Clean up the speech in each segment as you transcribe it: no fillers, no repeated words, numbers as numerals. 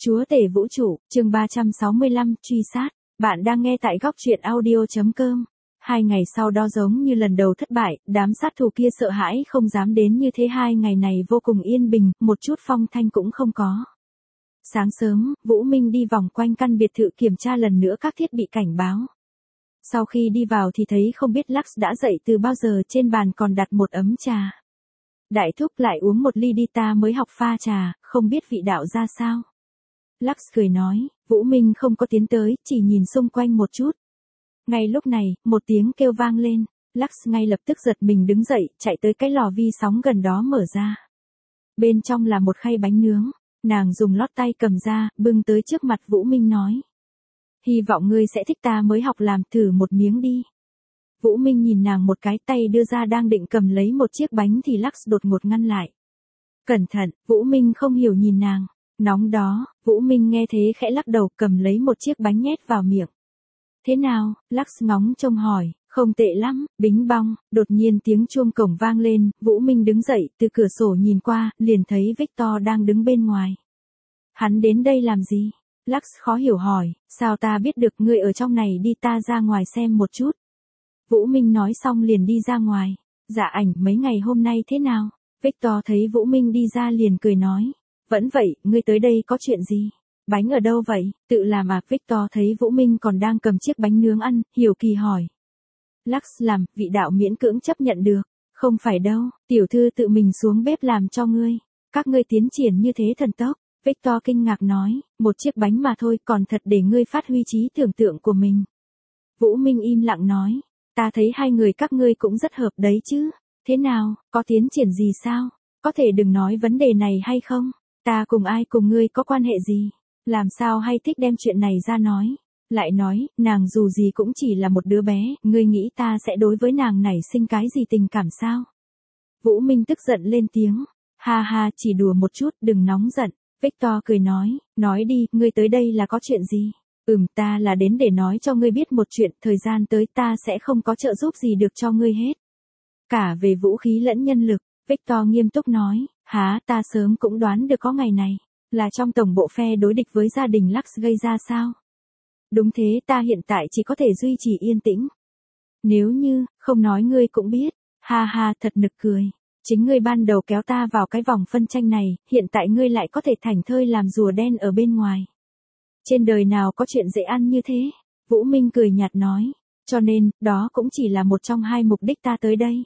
Chúa tể vũ trụ, chương 365, truy sát. Bạn đang nghe tại góc truyện audio.com. 2 ngày sau đó giống như lần đầu thất bại, đám sát thủ kia sợ hãi không dám đến như thế. 2 ngày này vô cùng yên bình, một chút phong thanh cũng không có. Sáng sớm, Vũ Minh đi vòng quanh căn biệt thự kiểm tra lần nữa các thiết bị cảnh báo. Sau khi đi vào thì thấy không biết Lux đã dậy từ bao giờ, trên bàn còn đặt một ấm trà. Đại thúc lại uống một ly đi, ta mới học pha trà, không biết vị đạo ra sao. Lux cười nói, Vũ Minh không có tiến tới, chỉ nhìn xung quanh một chút. Ngay lúc này, một tiếng kêu vang lên, Lux ngay lập tức giật mình đứng dậy, chạy tới cái lò vi sóng gần đó mở ra. Bên trong là một khay bánh nướng, nàng dùng lót tay cầm ra, bưng tới trước mặt Vũ Minh nói. Hy vọng ngươi sẽ thích, ta mới học làm, thử một miếng đi. Vũ Minh nhìn nàng một cái, tay đưa ra đang định cầm lấy một chiếc bánh thì Lux đột ngột ngăn lại. Cẩn thận, Vũ Minh không hiểu nhìn nàng. Nóng đó, Vũ Minh nghe thế khẽ lắc đầu, cầm lấy một chiếc bánh nhét vào miệng. Thế nào? Lux ngóng trông hỏi. Không tệ lắm, bính bong. Đột nhiên tiếng chuông cổng vang lên, Vũ Minh đứng dậy, từ cửa sổ nhìn qua, liền thấy Victor đang đứng bên ngoài. Hắn đến đây làm gì? Lux khó hiểu hỏi, sao ta biết được, ngươi ở trong này đi, ta ra ngoài xem một chút. Vũ Minh nói xong liền đi ra ngoài. Dạ ảnh, mấy ngày hôm nay thế nào? Victor thấy Vũ Minh đi ra liền cười nói. Vẫn vậy, ngươi tới đây có chuyện gì? Bánh ở đâu vậy? Tự làm à? Victor thấy Vũ Minh còn đang cầm chiếc bánh nướng ăn, hiểu kỳ hỏi. Lux làm, vị đạo miễn cưỡng chấp nhận được. Không phải đâu, tiểu thư tự mình xuống bếp làm cho ngươi. Các ngươi tiến triển như thế thần tốc. Victor kinh ngạc nói, một chiếc bánh mà thôi, còn thật để ngươi phát huy trí tưởng tượng của mình. Vũ Minh im lặng nói, ta thấy hai người các ngươi cũng rất hợp đấy chứ. Thế nào, có tiến triển gì sao? Có thể đừng nói vấn đề này hay không? Ta cùng ai cùng ngươi có quan hệ gì? Làm sao hay thích đem chuyện này ra nói? Lại nói, nàng dù gì cũng chỉ là một đứa bé, ngươi nghĩ ta sẽ đối với nàng nảy sinh cái gì tình cảm sao? Vũ Minh tức giận lên tiếng. Ha ha, chỉ đùa một chút, đừng nóng giận. Victor cười nói đi, ngươi tới đây là có chuyện gì? Ta là đến để nói cho ngươi biết một chuyện, thời gian tới ta sẽ không có trợ giúp gì được cho ngươi hết. Cả về vũ khí lẫn nhân lực, Victor nghiêm túc nói, hả, ta sớm cũng đoán được có ngày này, là trong tổng bộ phe đối địch với gia đình Lux gây ra sao? Đúng thế, ta hiện tại chỉ có thể duy trì yên tĩnh. Nếu như, không nói ngươi cũng biết, ha ha, thật nực cười. Chính ngươi ban đầu kéo ta vào cái vòng phân tranh này, hiện tại ngươi lại có thể thảnh thơi làm rùa đen ở bên ngoài. Trên đời nào có chuyện dễ ăn như thế? Vũ Minh cười nhạt nói, cho nên, đó cũng chỉ là một trong hai mục đích ta tới đây.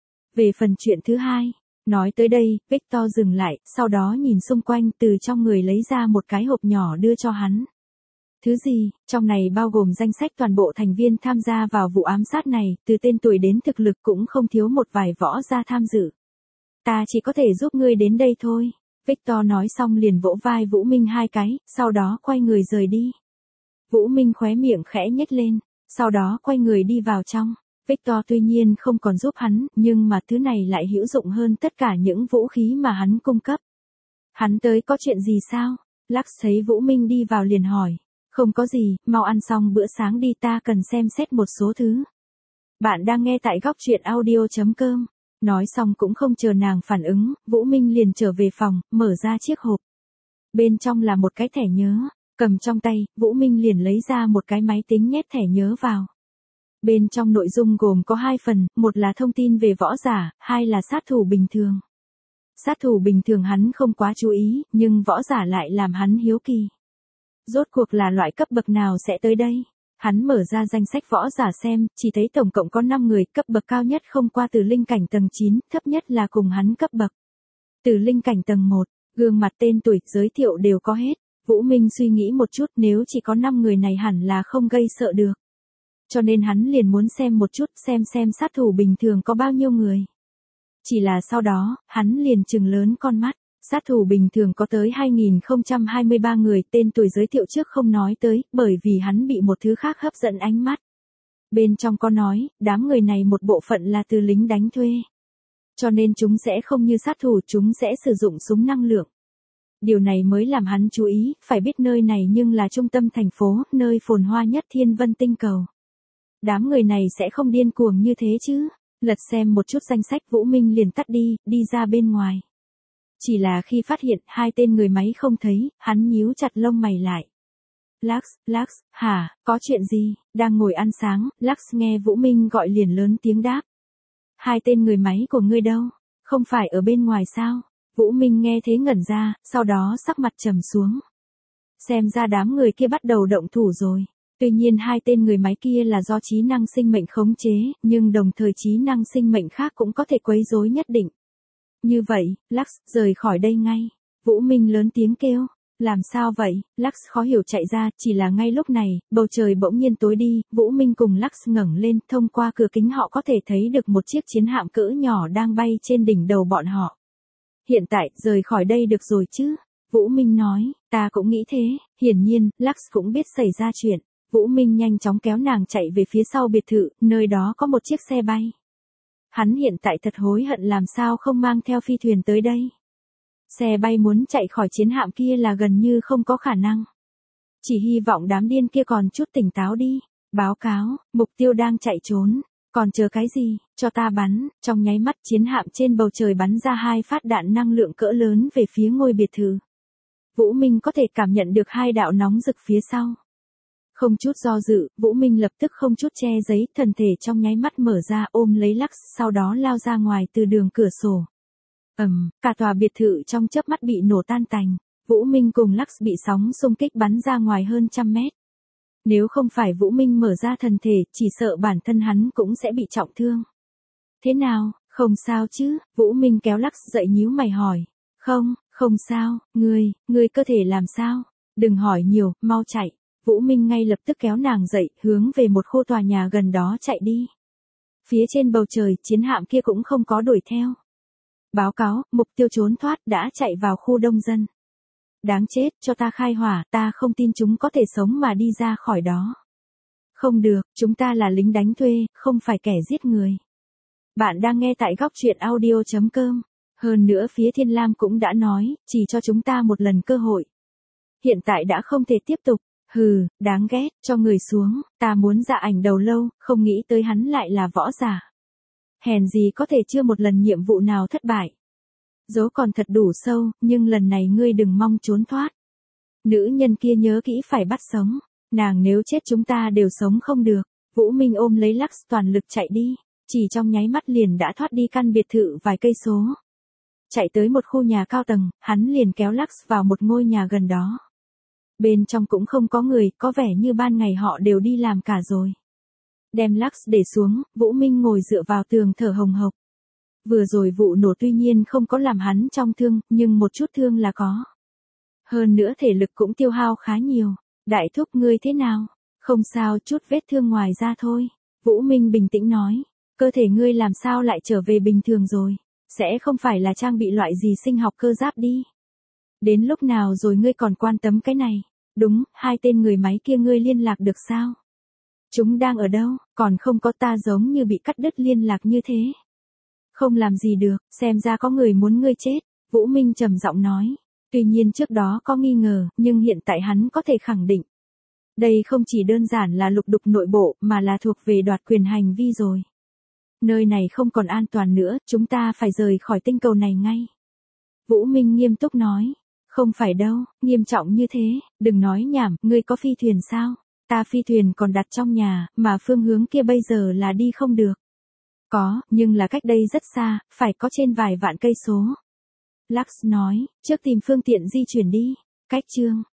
Về phần chuyện thứ hai, nói tới đây, Victor dừng lại, sau đó nhìn xung quanh, từ trong người lấy ra một cái hộp nhỏ đưa cho hắn. Thứ gì? Trong này bao gồm danh sách toàn bộ thành viên tham gia vào vụ ám sát này, từ tên tuổi đến thực lực cũng không thiếu một vài võ gia tham dự. Ta chỉ có thể giúp ngươi đến đây thôi. Victor nói xong liền vỗ vai Vũ Minh hai cái, sau đó quay người rời đi. Vũ Minh khóe miệng khẽ nhếch lên, sau đó quay người đi vào trong. Victor tuy nhiên không còn giúp hắn, nhưng mà thứ này lại hữu dụng hơn tất cả những vũ khí mà hắn cung cấp. Hắn tới có chuyện gì sao? Lux thấy Vũ Minh đi vào liền hỏi. Không có gì, mau ăn xong bữa sáng đi, ta cần xem xét một số thứ. Bạn đang nghe tại góc truyện audio.com. Nói xong cũng không chờ nàng phản ứng, Vũ Minh liền trở về phòng, mở ra chiếc hộp. Bên trong là một cái thẻ nhớ, cầm trong tay, Vũ Minh liền lấy ra một cái máy tính nhét thẻ nhớ vào. Bên trong nội dung gồm có 2 phần, một là thông tin về võ giả, 2 là sát thủ bình thường. Sát thủ bình thường hắn không quá chú ý, nhưng võ giả lại làm hắn hiếu kỳ. Rốt cuộc là loại cấp bậc nào sẽ tới đây? Hắn mở ra danh sách võ giả xem, chỉ thấy tổng cộng có 5 người, cấp bậc cao nhất không qua tử linh cảnh tầng 9, thấp nhất là cùng hắn cấp bậc. Tử linh cảnh tầng 1, gương mặt tên tuổi, giới thiệu đều có hết. Vũ Minh suy nghĩ một chút, nếu chỉ có 5 người này hẳn là không gây sợ được. Cho nên hắn liền muốn xem một chút, xem sát thủ bình thường có bao nhiêu người. Chỉ là sau đó, hắn liền trừng lớn con mắt. Sát thủ bình thường có tới 2023 người, tên tuổi giới thiệu trước không nói tới, bởi vì hắn bị một thứ khác hấp dẫn ánh mắt. Bên trong có nói, đám người này một bộ phận là từ lính đánh thuê. Cho nên chúng sẽ không như sát thủ, chúng sẽ sử dụng súng năng lượng. Điều này mới làm hắn chú ý, phải biết nơi này nhưng là trung tâm thành phố, nơi phồn hoa nhất thiên vân tinh cầu. Đám người này sẽ không điên cuồng như thế chứ. Lật xem một chút danh sách, Vũ Minh liền tắt đi ra bên ngoài. Chỉ là khi phát hiện hai tên người máy không thấy, hắn nhíu chặt lông mày lại. Lux, hả, có chuyện gì? Đang ngồi ăn sáng, Lux nghe Vũ Minh gọi liền lớn tiếng đáp. Hai tên người máy của ngươi đâu? Không phải ở bên ngoài sao? Vũ Minh nghe thế ngẩn ra, sau đó sắc mặt trầm xuống. Xem ra đám người kia bắt đầu động thủ rồi. Tuy nhiên hai tên người máy kia là do trí năng sinh mệnh khống chế, nhưng đồng thời trí năng sinh mệnh khác cũng có thể quấy rối nhất định. Như vậy, Lux, rời khỏi đây ngay. Vũ Minh lớn tiếng kêu. Làm sao vậy? Lux khó hiểu chạy ra, chỉ là ngay lúc này, bầu trời bỗng nhiên tối đi, Vũ Minh cùng Lux ngẩng lên, thông qua cửa kính họ có thể thấy được một chiếc chiến hạm cỡ nhỏ đang bay trên đỉnh đầu bọn họ. Hiện tại, rời khỏi đây được rồi chứ? Vũ Minh nói, ta cũng nghĩ thế. Hiển nhiên, Lux cũng biết xảy ra chuyện. Vũ Minh nhanh chóng kéo nàng chạy về phía sau biệt thự, nơi đó có một chiếc xe bay. Hắn hiện tại thật hối hận làm sao không mang theo phi thuyền tới đây. Xe bay muốn chạy khỏi chiến hạm kia là gần như không có khả năng. Chỉ hy vọng đám điên kia còn chút tỉnh táo đi. Báo cáo, mục tiêu đang chạy trốn. Còn chờ cái gì, cho ta bắn. Trong nháy mắt chiến hạm trên bầu trời bắn ra 2 phát đạn năng lượng cỡ lớn về phía ngôi biệt thự. Vũ Minh có thể cảm nhận được 2 đạo nóng rực phía sau. Không chút do dự, Vũ Minh lập tức không chút che giấy, thân thể trong nháy mắt mở ra ôm lấy Lux, sau đó lao ra ngoài từ đường cửa sổ. Cả tòa biệt thự trong chớp mắt bị nổ tan tành. Vũ Minh cùng Lux bị sóng xung kích bắn ra ngoài hơn 100 mét. Nếu không phải Vũ Minh mở ra thân thể, chỉ sợ bản thân hắn cũng sẽ bị trọng thương. Thế nào, không sao chứ? Vũ Minh kéo Lux dậy nhíu mày hỏi. Không sao, ngươi cơ thể làm sao? Đừng hỏi nhiều, mau chạy. Vũ Minh ngay lập tức kéo nàng dậy, hướng về một khu tòa nhà gần đó chạy đi. Phía trên bầu trời, chiến hạm kia cũng không có đuổi theo. Báo cáo, mục tiêu trốn thoát đã chạy vào khu đông dân. Đáng chết, cho ta khai hỏa, ta không tin chúng có thể sống mà đi ra khỏi đó. Không được, chúng ta là lính đánh thuê, không phải kẻ giết người. Bạn đang nghe tại góc truyện audio.com. Hơn nữa phía Thiên Lam cũng đã nói, chỉ cho chúng ta một lần cơ hội. Hiện tại đã không thể tiếp tục. Hừ, đáng ghét, cho người xuống, ta muốn dạ ảnh đầu lâu, không nghĩ tới hắn lại là võ giả. Hèn gì có thể chưa một lần nhiệm vụ nào thất bại. Dấu còn thật đủ sâu, nhưng lần này ngươi đừng mong trốn thoát. Nữ nhân kia nhớ kỹ phải bắt sống, nàng nếu chết chúng ta đều sống không được. Vũ Minh ôm lấy Lux toàn lực chạy đi, chỉ trong nháy mắt liền đã thoát đi căn biệt thự vài cây số. Chạy tới một khu nhà cao tầng, hắn liền kéo Lux vào một ngôi nhà gần đó. Bên trong cũng không có người, có vẻ như ban ngày họ đều đi làm cả rồi. Đem Lux để xuống, Vũ Minh ngồi dựa vào tường thở hồng hộc. Vừa rồi vụ nổ tuy nhiên không có làm hắn trọng thương, nhưng một chút thương là có. Hơn nữa thể lực cũng tiêu hao khá nhiều. Đại thúc ngươi thế nào? Không sao, chút vết thương ngoài ra thôi. Vũ Minh bình tĩnh nói. Cơ thể ngươi làm sao lại trở về bình thường rồi? Sẽ không phải là trang bị loại gì sinh học cơ giáp đi. Đến lúc nào rồi ngươi còn quan tâm cái này? Đúng, hai tên người máy kia ngươi liên lạc được sao? Chúng đang ở đâu? Còn không có, ta giống như bị cắt đứt liên lạc như thế. Không làm gì được, xem ra có người muốn ngươi chết. Vũ Minh trầm giọng nói. Tuy nhiên trước đó có nghi ngờ, nhưng hiện tại hắn có thể khẳng định. Đây không chỉ đơn giản là lục đục nội bộ, mà là thuộc về đoạt quyền hành vi rồi. Nơi này không còn an toàn nữa, chúng ta phải rời khỏi tinh cầu này ngay. Vũ Minh nghiêm túc nói. Không phải đâu, nghiêm trọng như thế, đừng nói nhảm, ngươi có phi thuyền sao? Ta phi thuyền còn đặt trong nhà, mà phương hướng kia bây giờ là đi không được. Có, nhưng là cách đây rất xa, phải có trên vài vạn cây số. Lux nói, trước tìm phương tiện di chuyển đi. Cách chương